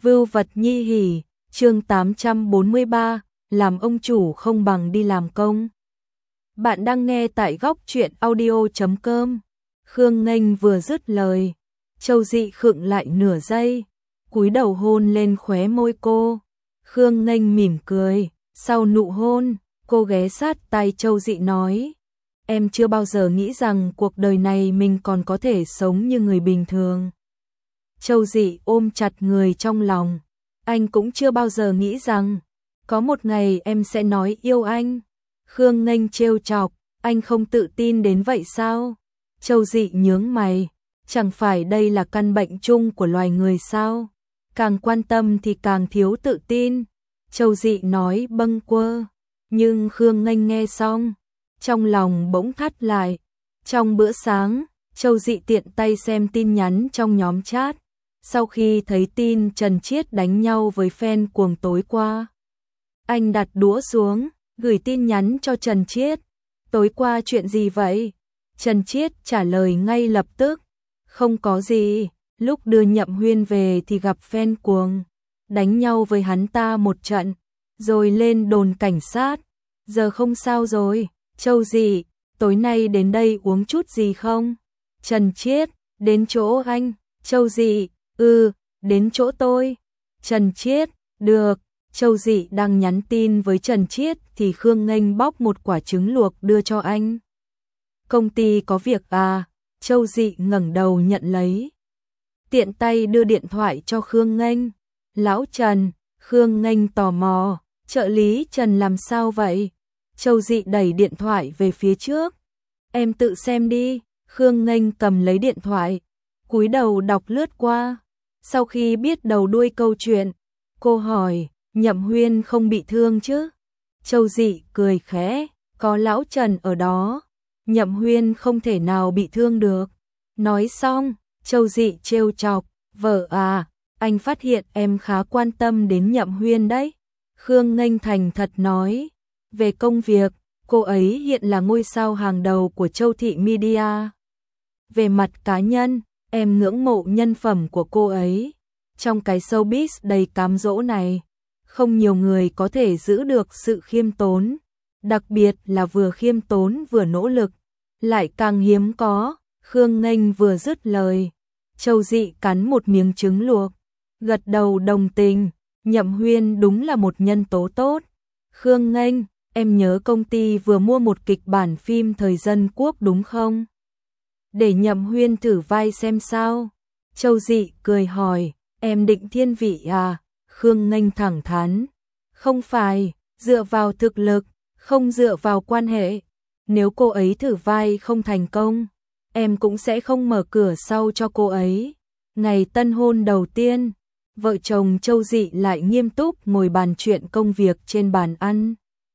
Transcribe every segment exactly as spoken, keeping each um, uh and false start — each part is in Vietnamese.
Vưu vật nhi hỉ, chương tám trăm bốn mươi ba, làm ông chủ không bằng đi làm công. Bạn đang nghe tại góc truyện audio chấm com. Khương Nghênh vừa dứt lời, Châu Dị khựng lại nửa giây, cúi đầu hôn lên khóe môi cô. Khương Nghênh mỉm cười, sau nụ hôn, cô ghé sát tai Châu Dị nói: "Em chưa bao giờ nghĩ rằng cuộc đời này mình còn có thể sống như người bình thường." Châu Dị ôm chặt người trong lòng, anh cũng chưa bao giờ nghĩ rằng có một ngày em sẽ nói yêu anh. Khương Nghênh trêu chọc, anh không tự tin đến vậy sao? Châu Dị nhướng mày, chẳng phải đây là căn bệnh chung của loài người sao? Càng quan tâm thì càng thiếu tự tin. Châu Dị nói bâng quơ, nhưng Khương Nghênh nghe xong, trong lòng bỗng thắt lại. Trong bữa sáng, Châu Dị tiện tay xem tin nhắn trong nhóm chat. Sau khi thấy tin Trần Chiết đánh nhau với fan cuồng tối qua, anh đặt đũa xuống, gửi tin nhắn cho Trần Chiết. "Tối qua chuyện gì vậy?" Trần Chiết trả lời ngay lập tức: "Không có gì, lúc đưa Nhậm Huyên về thì gặp fan cuồng, đánh nhau với hắn ta một trận, rồi lên đồn cảnh sát, giờ không sao rồi." Châu Dị: "Tối nay đến đây uống chút gì không?" Trần Chiết: "Đến chỗ anh." Châu Dị: "Ừ, đến chỗ tôi." Trần Chiết: "Được." Châu Dị đang nhắn tin với Trần Chiết thì Khương Nghênh bóc một quả trứng luộc đưa cho anh. "Công ty có việc à?" Châu Dị ngẩng đầu nhận lấy, tiện tay đưa điện thoại cho Khương Nghênh. "Lão Trần." Khương Nghênh tò mò: "Trợ lý Trần làm sao vậy?" Châu Dị đẩy điện thoại về phía trước: "Em tự xem đi." Khương Nghênh cầm lấy điện thoại, cúi đầu đọc lướt qua. Sau khi biết đầu đuôi câu chuyện, cô hỏi: "Nhậm Huyên không bị thương chứ?" Châu Dị cười khẽ: "Có lão Trần ở đó, Nhậm Huyên không thể nào bị thương được." Nói xong, Châu Dị trêu chọc: "Vợ à, anh phát hiện em khá quan tâm đến Nhậm Huyên đấy." Khương Nghênh thành thật nói: "Về công việc, cô ấy hiện là ngôi sao hàng đầu của Châu Thị Media. Về mặt cá nhân, em ngưỡng mộ nhân phẩm của cô ấy. Trong cái showbiz đầy cám dỗ này, không nhiều người có thể giữ được sự khiêm tốn, đặc biệt là vừa khiêm tốn vừa nỗ lực, lại càng hiếm có." Khương Nghênh vừa dứt lời, Châu Dị cắn một miếng trứng luộc, gật đầu đồng tình: "Nhậm Huyên đúng là một nhân tố tốt." "Khương Nghênh, em nhớ công ty vừa mua một kịch bản phim thời Dân Quốc đúng không? Để Nhậm Huyên thử vai xem sao." Châu Dị cười hỏi: "Em định thiên vị à?" Khương Nghênh thẳng thắn: "Không phải, dựa vào thực lực, không dựa vào quan hệ. Nếu cô ấy thử vai không thành công, em cũng sẽ không mở cửa sau cho cô ấy." Ngày tân hôn đầu tiên, vợ chồng Châu Dị lại nghiêm túc ngồi bàn chuyện công việc trên bàn ăn.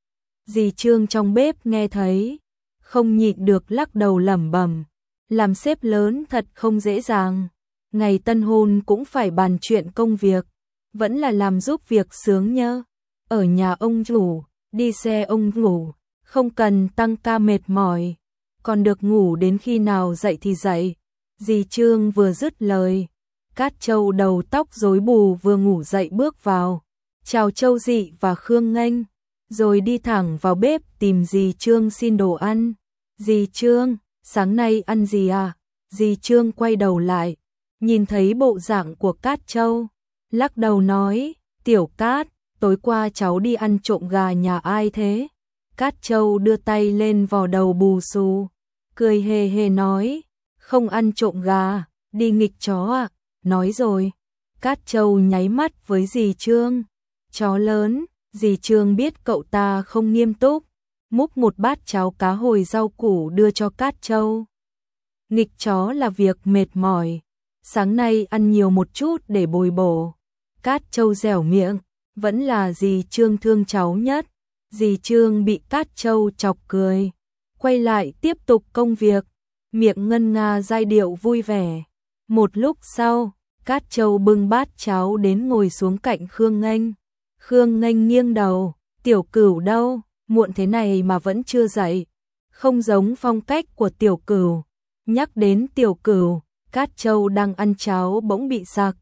Dì Trương trong bếp nghe thấy, không nhịn được lắc đầu lẩm bẩm: "Làm sếp lớn thật không dễ dàng. Ngày tân hôn cũng phải bàn chuyện công việc, vẫn là làm giúp việc sướng nhớ. Ở nhà ông chủ, đi xe ông ngủ, không cần tăng ca mệt mỏi, còn được ngủ đến khi nào dậy thì dậy." Dì Trương vừa dứt lời, Cát Châu đầu tóc rối bù vừa ngủ dậy bước vào, chào Châu Dị và Khương Nghênh, rồi đi thẳng vào bếp tìm dì Trương xin đồ ăn. "Dì Trương, sáng nay ăn gì à?" Dì Trương quay đầu lại, nhìn thấy bộ dạng của Cát Châu, lắc đầu nói: "Tiểu Cát, tối qua cháu đi ăn trộm gà nhà ai thế?" Cát Châu đưa tay lên vò đầu bù xù, cười hề hề nói: "Không ăn trộm gà, đi nghịch chó à?" "Nói rồi." Cát Châu nháy mắt với dì Trương: "Chó lớn." Dì Trương biết cậu ta không nghiêm túc, múc một bát cháo cá hồi rau củ đưa cho Cát Châu. "Nghịch chó là việc mệt mỏi, sáng nay ăn nhiều một chút để bồi bổ." Cát Châu dẻo miệng: "Vẫn là dì Trương thương cháu nhất." Dì Trương bị Cát Châu chọc cười, quay lại tiếp tục công việc, miệng ngân nga giai điệu vui vẻ. Một lúc sau, Cát Châu bưng bát cháo đến ngồi xuống cạnh Khương Nghênh. Khương Nghênh nghiêng đầu: "Tiểu Cửu đâu, muộn thế này mà vẫn chưa dậy." Không giống phong cách của Tiểu Cửu. Nhắc đến Tiểu Cửu, Cát Châu đang ăn cháo bỗng bị sặc,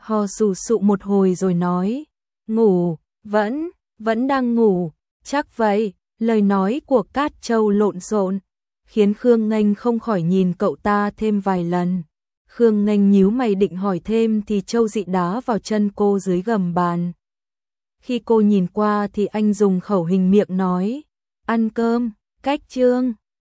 ho sù sụ một hồi rồi nói, ngủ, vẫn, vẫn đang ngủ, chắc vậy. Lời nói của Cát Châu lộn xộn, khiến Khương Nghênh không khỏi nhìn cậu ta thêm vài lần. Khương Nghênh nhíu mày định hỏi thêm thì Châu Dị đá vào chân cô dưới gầm bàn. Khi cô nhìn qua thì anh dùng khẩu hình miệng nói, ăn cơm, cách chương.